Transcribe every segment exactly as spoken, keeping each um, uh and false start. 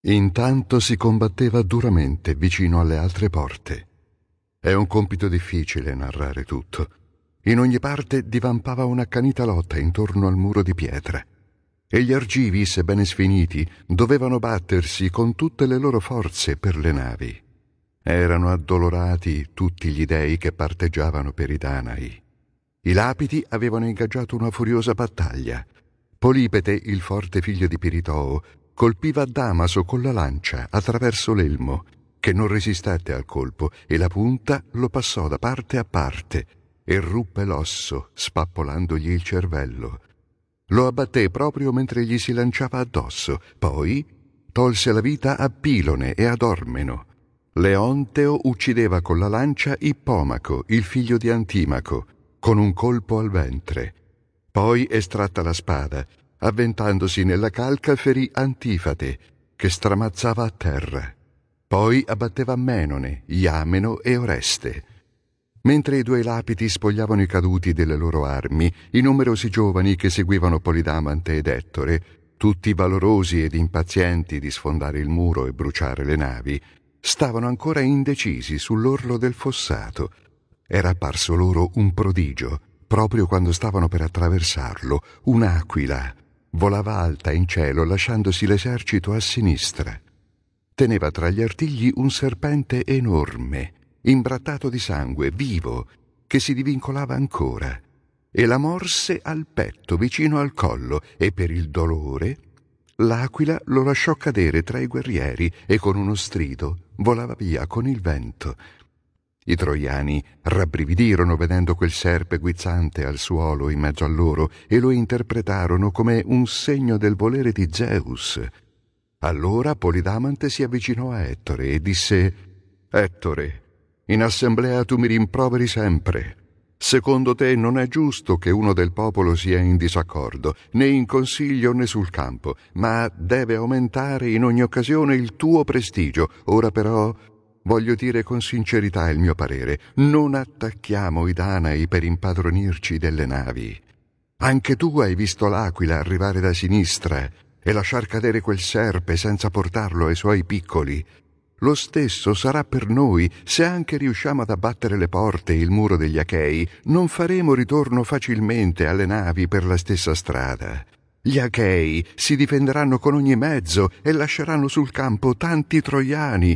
Intanto si combatteva duramente vicino alle altre porte. È un compito difficile narrare tutto. In ogni parte divampava un'accanita lotta intorno al muro di pietra. E gli argivi, sebbene sfiniti, dovevano battersi con tutte le loro forze per le navi. Erano addolorati tutti gli dei che parteggiavano per i Danai. I Lapiti avevano ingaggiato una furiosa battaglia. Polipete, il forte figlio di Piritoo, colpiva Damaso con la lancia attraverso l'elmo, che non resistette al colpo e la punta lo passò da parte a parte e ruppe l'osso, spappolandogli il cervello. Lo abbatté proprio mentre gli si lanciava addosso. Poi tolse la vita a Pilone e ad Ormeno. Leonteo uccideva con la lancia Ippomaco, il figlio di Antimaco, con un colpo al ventre. Poi, estratta la spada, avventandosi nella calca, ferì Antifate, che stramazzava a terra. Poi abbatteva Menone, Iameno e Oreste. Mentre i due Lapiti spogliavano i caduti delle loro armi, i numerosi giovani che seguivano Polidamante ed Ettore, tutti valorosi ed impazienti di sfondare il muro e bruciare le navi, stavano ancora indecisi sull'orlo del fossato. Era apparso loro un prodigio, proprio quando stavano per attraversarlo. Un'aquila volava alta in cielo, lasciandosi l'esercito a sinistra. Teneva tra gli artigli un serpente enorme, imbrattato di sangue, vivo, che si divincolava ancora, e la morse al petto, vicino al collo, e per il dolore l'aquila lo lasciò cadere tra i guerrieri e con uno strido volava via con il vento. I troiani rabbrividirono vedendo quel serpe guizzante al suolo in mezzo a loro e lo interpretarono come un segno del volere di Zeus. Allora Polidamante si avvicinò a Ettore e disse: «Ettore, in assemblea tu mi rimproveri sempre. Secondo te non è giusto che uno del popolo sia in disaccordo, né in consiglio né sul campo, ma deve aumentare in ogni occasione il tuo prestigio. Ora però voglio dire con sincerità il mio parere: non attacchiamo i Danai per impadronirci delle navi. Anche tu hai visto l'aquila arrivare da sinistra e lasciar cadere quel serpe senza portarlo ai suoi piccoli. Lo stesso sarà per noi. Se anche riusciamo ad abbattere le porte e il muro degli Achei, non faremo ritorno facilmente alle navi per la stessa strada. Gli Achei si difenderanno con ogni mezzo e lasceranno sul campo tanti troiani.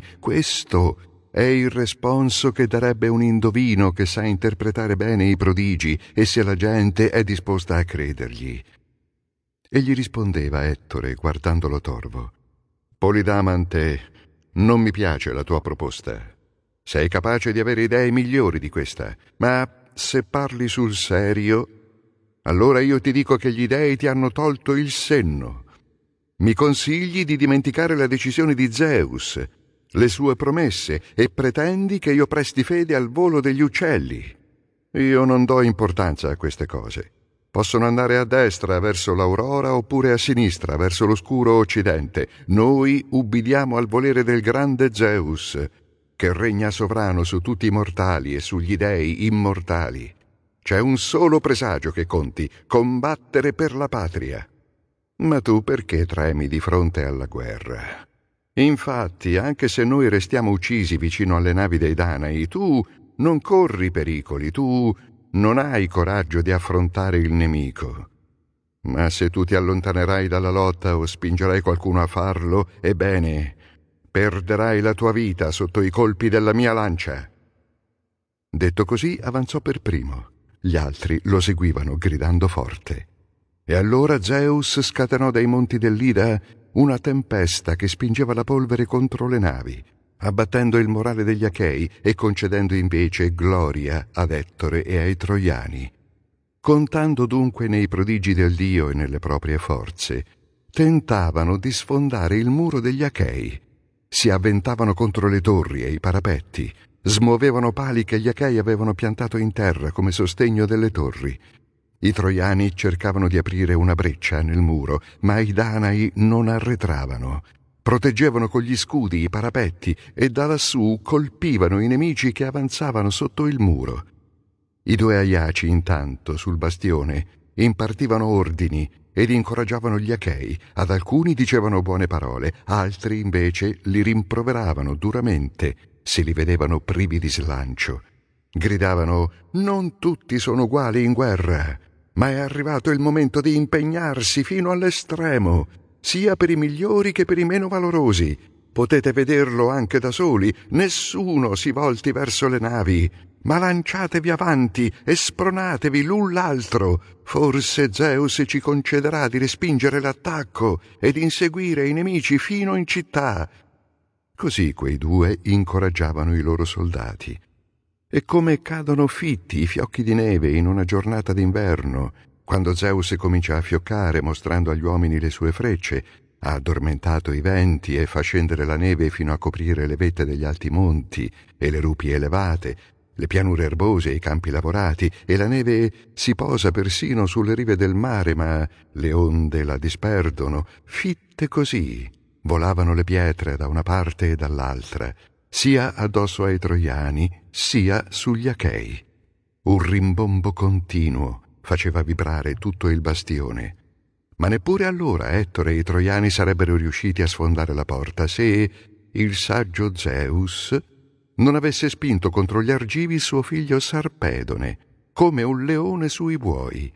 Questo è il responso che darebbe un indovino che sa interpretare bene i prodigi e se la gente è disposta a credergli». E gli rispondeva Ettore, guardandolo torvo: «Polidamante, non mi piace la tua proposta. Sei capace di avere idee migliori di questa, ma se parli sul serio, allora io ti dico che gli dei ti hanno tolto il senno. Mi consigli di dimenticare la decisione di Zeus, le sue promesse, e pretendi che io presti fede al volo degli uccelli. Io non do importanza a queste cose. Possono andare a destra verso l'aurora oppure a sinistra verso l'oscuro occidente. Noi ubbidiamo al volere del grande Zeus, che regna sovrano su tutti i mortali e sugli dei immortali. C'è un solo presagio che conti: combattere per la patria. Ma tu perché tremi di fronte alla guerra? Infatti, anche se noi restiamo uccisi vicino alle navi dei Danai, tu non corri pericoli, tu non hai coraggio di affrontare il nemico. Ma se tu ti allontanerai dalla lotta o spingerai qualcuno a farlo, ebbene, perderai la tua vita sotto i colpi della mia lancia». Detto così, avanzò per primo. Gli altri lo seguivano gridando forte. E allora Zeus scatenò dai monti dell'Ida una tempesta che spingeva la polvere contro le navi, abbattendo il morale degli Achei e concedendo invece gloria ad Ettore e ai troiani. Contando dunque nei prodigi del dio e nelle proprie forze, tentavano di sfondare il muro degli Achei. Si avventavano contro le torri e i parapetti, smuovevano pali che gli Achei avevano piantato in terra come sostegno delle torri. I troiani cercavano di aprire una breccia nel muro, ma i Danai non arretravano. Proteggevano con gli scudi i parapetti e da lassù colpivano i nemici che avanzavano sotto il muro. I due Aiaci, intanto, sul bastione, impartivano ordini ed incoraggiavano gli Achei. Ad alcuni dicevano buone parole, altri invece li rimproveravano duramente se li vedevano privi di slancio. Gridavano: «Non tutti sono uguali in guerra, ma è arrivato il momento di impegnarsi fino all'estremo, sia per i migliori che per i meno valorosi. Potete vederlo anche da soli, nessuno si volti verso le navi, ma lanciatevi avanti e spronatevi l'un l'altro. Forse Zeus ci concederà di respingere l'attacco e di inseguire i nemici fino in città». Così quei due incoraggiavano i loro soldati. E come cadono fitti i fiocchi di neve in una giornata d'inverno, quando Zeus comincia a fioccare mostrando agli uomini le sue frecce, ha addormentato i venti e fa scendere la neve fino a coprire le vette degli alti monti e le rupi elevate, le pianure erbose e i campi lavorati, e la neve si posa persino sulle rive del mare, ma le onde la disperdono. Fitte così volavano le pietre da una parte e dall'altra, sia addosso ai troiani, sia sugli Achei. Un rimbombo continuo faceva vibrare tutto il bastione. Ma neppure allora Ettore e i troiani sarebbero riusciti a sfondare la porta se il saggio Zeus non avesse spinto contro gli argivi suo figlio Sarpedone, come un leone sui buoi.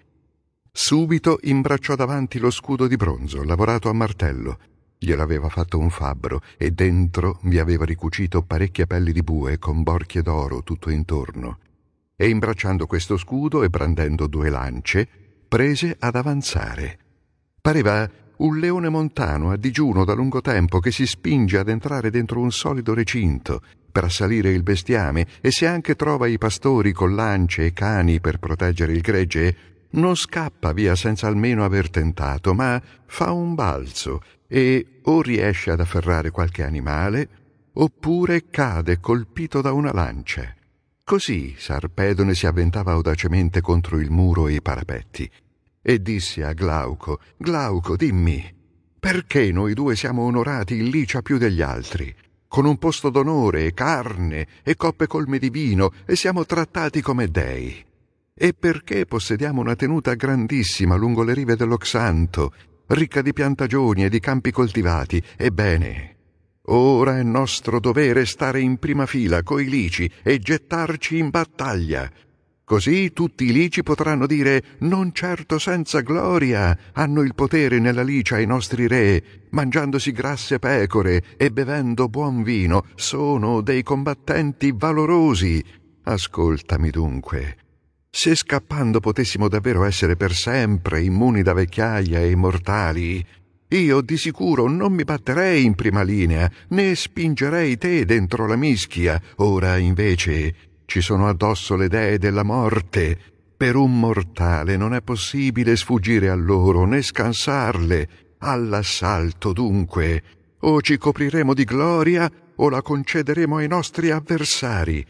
Subito imbracciò davanti lo scudo di bronzo, lavorato a martello. Gliel'aveva fatto un fabbro e dentro vi aveva ricucito parecchie pelli di bue con borchie d'oro tutto intorno. E imbracciando questo scudo e brandendo due lance, prese ad avanzare. Pareva un leone montano a digiuno da lungo tempo che si spinge ad entrare dentro un solido recinto per assalire il bestiame, e se anche trova i pastori con lance e cani per proteggere il gregge, non scappa via senza almeno aver tentato, ma fa un balzo e o riesce ad afferrare qualche animale oppure cade colpito da una lancia. Così Sarpedone si avventava audacemente contro il muro e i parapetti e disse a Glauco: «Glauco, dimmi, perché noi due siamo onorati in Licia più degli altri, con un posto d'onore e carne e coppe colme di vino, e siamo trattati come dei? E perché possediamo una tenuta grandissima lungo le rive dell'Oxanto, ricca di piantagioni e di campi coltivati? Ebbene, ora è nostro dovere stare in prima fila coi Lici e gettarci in battaglia. Così tutti i Lici potranno dire: non certo senza gloria hanno il potere nella Licia i nostri re, mangiandosi grasse pecore e bevendo buon vino, sono dei combattenti valorosi. Ascoltami dunque. Se scappando potessimo davvero essere per sempre immuni da vecchiaia e immortali, io di sicuro non mi batterei in prima linea, né spingerei te dentro la mischia. Ora invece ci sono addosso le dee della morte. Per un mortale non è possibile sfuggire a loro né scansarle. All'assalto dunque, o ci copriremo di gloria o la concederemo ai nostri avversari».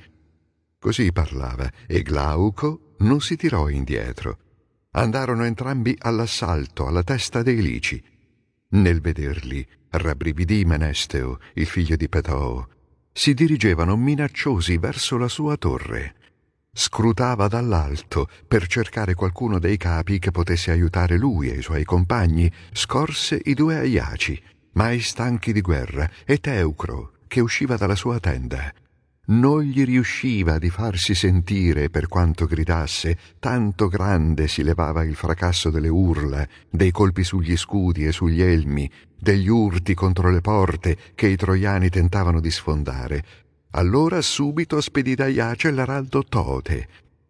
Così parlava, e Glauco non si tirò indietro. Andarono entrambi all'assalto alla testa dei Lici. Nel vederli, rabbrividì Menesteo, il figlio di Petoo. Si dirigevano minacciosi verso la sua torre. Scrutava dall'alto per cercare qualcuno dei capi che potesse aiutare lui e i suoi compagni. Scorse i due Aiaci, mai stanchi di guerra, e Teucro, che usciva dalla sua tenda. Non gli riusciva di farsi sentire per quanto gridasse, tanto grande si levava il fracasso delle urla, dei colpi sugli scudi e sugli elmi, degli urti contro le porte che i troiani tentavano di sfondare. Allora subito spedì da Aiace l'araldo Tote.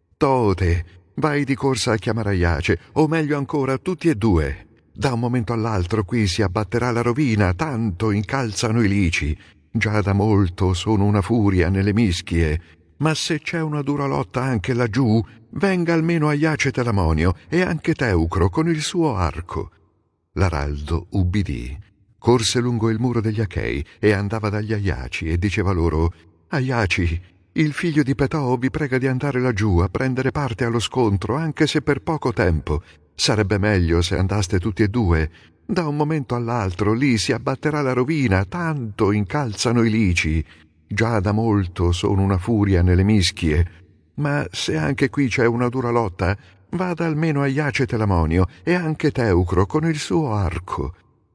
«Tote, vai di corsa a chiamare Aiace, o meglio ancora tutti e due. Da un momento all'altro qui si abbatterà la rovina, tanto incalzano i Lici. Già da molto sono una furia nelle mischie, ma se c'è una dura lotta anche laggiù, venga almeno Aiace Telamonio e anche Teucro con il suo arco». L'araldo ubbidì, corse lungo il muro degli Achei e andava dagli Aiaci e diceva loro: «Aiaci, il figlio di Petoo vi prega di andare laggiù a prendere parte allo scontro, anche se per poco tempo. Sarebbe meglio se andaste tutti e due. Da un momento all'altro lì si abbatterà la rovina, tanto incalzano i Lici. Già da molto sono una furia nelle mischie, ma se anche qui c'è una dura lotta, vada almeno Aiace Telamonio e anche Teucro con il suo arco».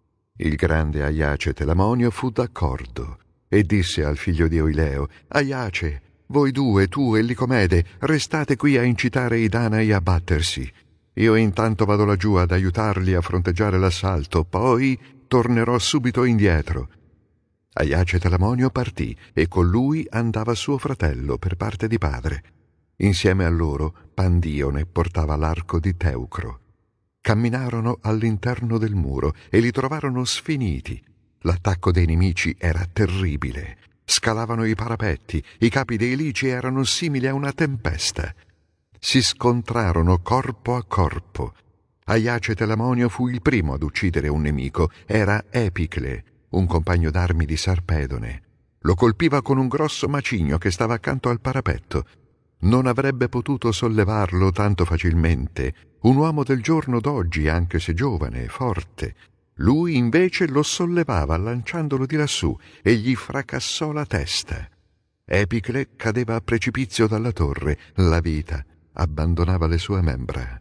Il grande Aiace Telamonio fu d'accordo e disse al figlio di Oileo: «Aiace, voi due, tu e Licomede, restate qui a incitare i Danai a battersi. Io intanto vado laggiù ad aiutarli a fronteggiare l'assalto, poi tornerò subito indietro». Aiace Telamonio partì e con lui andava suo fratello per parte di padre. Insieme a loro Pandione portava l'arco di Teucro. Camminarono all'interno del muro e li trovarono sfiniti. L'attacco dei nemici era terribile. Scalavano i parapetti, i capi dei lici erano simili a una tempesta. Si scontrarono corpo a corpo. Aiace Telamonio fu il primo ad uccidere un nemico. Era Epicle, un compagno d'armi di Sarpedone. Lo colpiva con un grosso macigno che stava accanto al parapetto. Non avrebbe potuto sollevarlo tanto facilmente un uomo del giorno d'oggi, anche se giovane e forte. Lui invece lo sollevava lanciandolo di lassù e gli fracassò la testa. Epicle cadeva a precipizio dalla torre, la vita abbandonava le sue membra.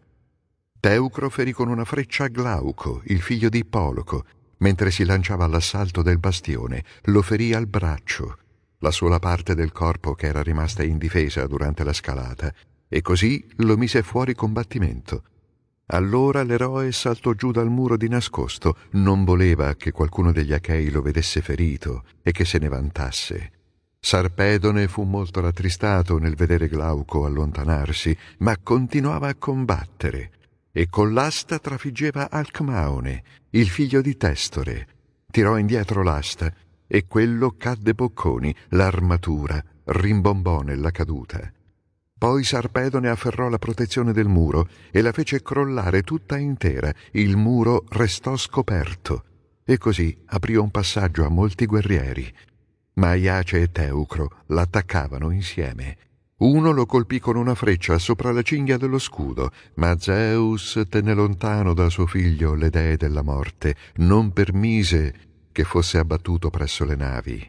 Teucro ferì con una freccia Glauco, il figlio di Ippoloco, mentre si lanciava all'assalto del bastione. Lo ferì al braccio, la sola parte del corpo che era rimasta indifesa durante la scalata, e così lo mise fuori combattimento. Allora l'eroe saltò giù dal muro di nascosto, non voleva che qualcuno degli Achei lo vedesse ferito e che se ne vantasse. Sarpedone fu molto rattristato nel vedere Glauco allontanarsi, ma continuava a combattere e con l'asta trafiggeva Alcmaone, il figlio di Testore. Tirò indietro l'asta e quello cadde bocconi, l'armatura rimbombò nella caduta. Poi Sarpedone afferrò la protezione del muro e la fece crollare tutta intera. Il muro restò scoperto e così aprì un passaggio a molti guerrieri. Ma Aiace e Teucro l'attaccavano insieme. Uno lo colpì con una freccia sopra la cinghia dello scudo, ma Zeus tenne lontano da suo figlio le dee della morte, non permise che fosse abbattuto presso le navi.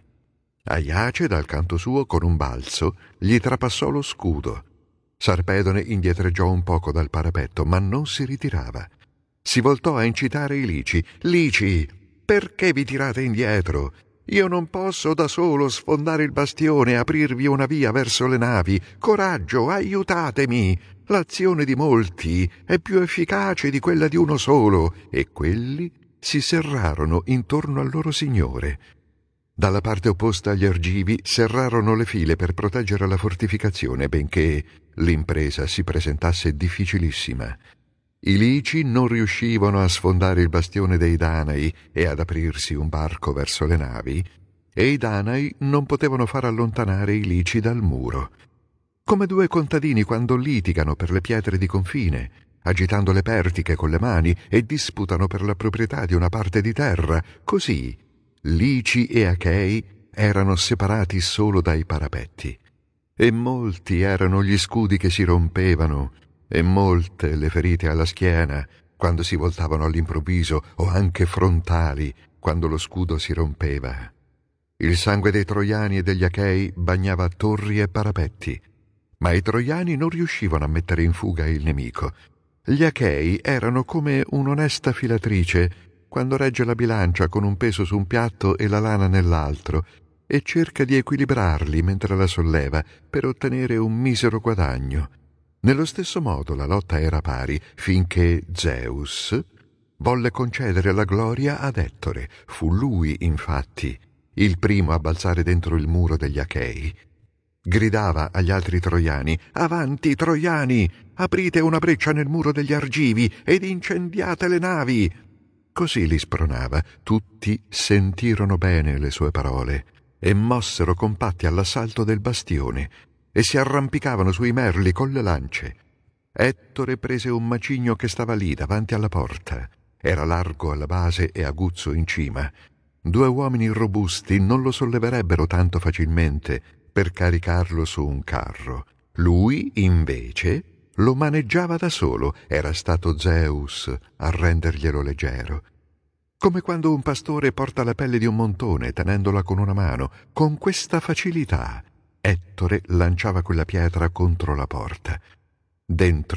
Aiace, dal canto suo, con un balzo, gli trapassò lo scudo. Sarpedone indietreggiò un poco dal parapetto, ma non si ritirava. Si voltò a incitare i Lici. «Lici, perché vi tirate indietro? Io non posso da solo sfondare il bastione e aprirvi una via verso le navi. Coraggio, aiutatemi! L'azione di molti è più efficace di quella di uno solo». E quelli si serrarono intorno al loro signore. Dalla parte opposta agli Argivi serrarono le file per proteggere la fortificazione, benché l'impresa si presentasse difficilissima. I Lici non riuscivano a sfondare il bastione dei Danai e ad aprirsi un varco verso le navi, e i Danai non potevano far allontanare i Lici dal muro. Come due contadini quando litigano per le pietre di confine, agitando le pertiche con le mani e disputano per la proprietà di una parte di terra, così Lici e Achei erano separati solo dai parapetti. E molti erano gli scudi che si rompevano, e molte le ferite alla schiena quando si voltavano all'improvviso, o anche frontali quando lo scudo si rompeva. Il sangue dei troiani e degli Achei bagnava torri e parapetti, ma i troiani non riuscivano a mettere in fuga il nemico. Gli Achei erano come un'onesta filatrice quando regge la bilancia con un peso su un piatto e la lana nell'altro, e cerca di equilibrarli mentre la solleva per ottenere un misero guadagno. Nello stesso modo la lotta era pari, finché Zeus volle concedere la gloria ad Ettore. Fu lui, infatti, il primo a balzare dentro il muro degli Achei. Gridava agli altri troiani: «Avanti, troiani! Aprite una breccia nel muro degli Argivi ed incendiate le navi!» Così li spronava. Tutti sentirono bene le sue parole e mossero compatti all'assalto del bastione e si arrampicavano sui merli con le lance. Ettore prese un macigno che stava lì davanti alla porta. Era largo alla base e aguzzo in cima. Due uomini robusti non lo solleverebbero tanto facilmente per caricarlo su un carro. Lui, invece, lo maneggiava da solo. Era stato Zeus a renderglielo leggero. Come quando un pastore porta la pelle di un montone tenendola con una mano. Con questa facilità Ettore lanciava quella pietra contro la porta. Dentro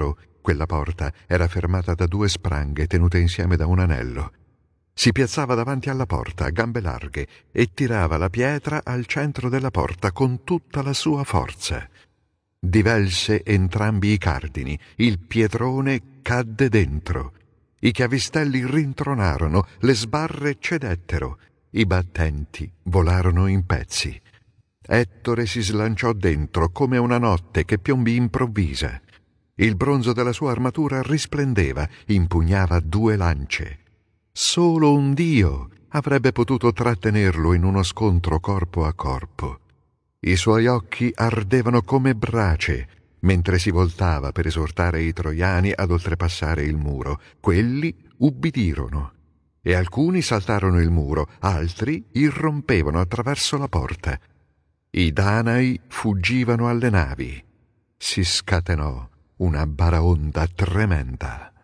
Quella porta era fermata da due spranghe tenute insieme da un anello. Si piazzava davanti alla porta a gambe larghe e tirava la pietra al centro della porta con tutta la sua forza. Divelse entrambi i cardini, il pietrone cadde dentro, i chiavistelli rintronarono, le sbarre cedettero, i battenti volarono in pezzi. Ettore si slanciò dentro come una notte che piombi improvvisa. Il bronzo della sua armatura risplendeva, impugnava due lance. Solo un dio avrebbe potuto trattenerlo in uno scontro corpo a corpo. I suoi occhi ardevano come brace mentre si voltava per esortare i troiani ad oltrepassare il muro. Quelli ubbidirono e alcuni saltarono il muro, altri irrompevano attraverso la porta. I Danai fuggivano alle navi. Si scatenò una baraonda tremenda.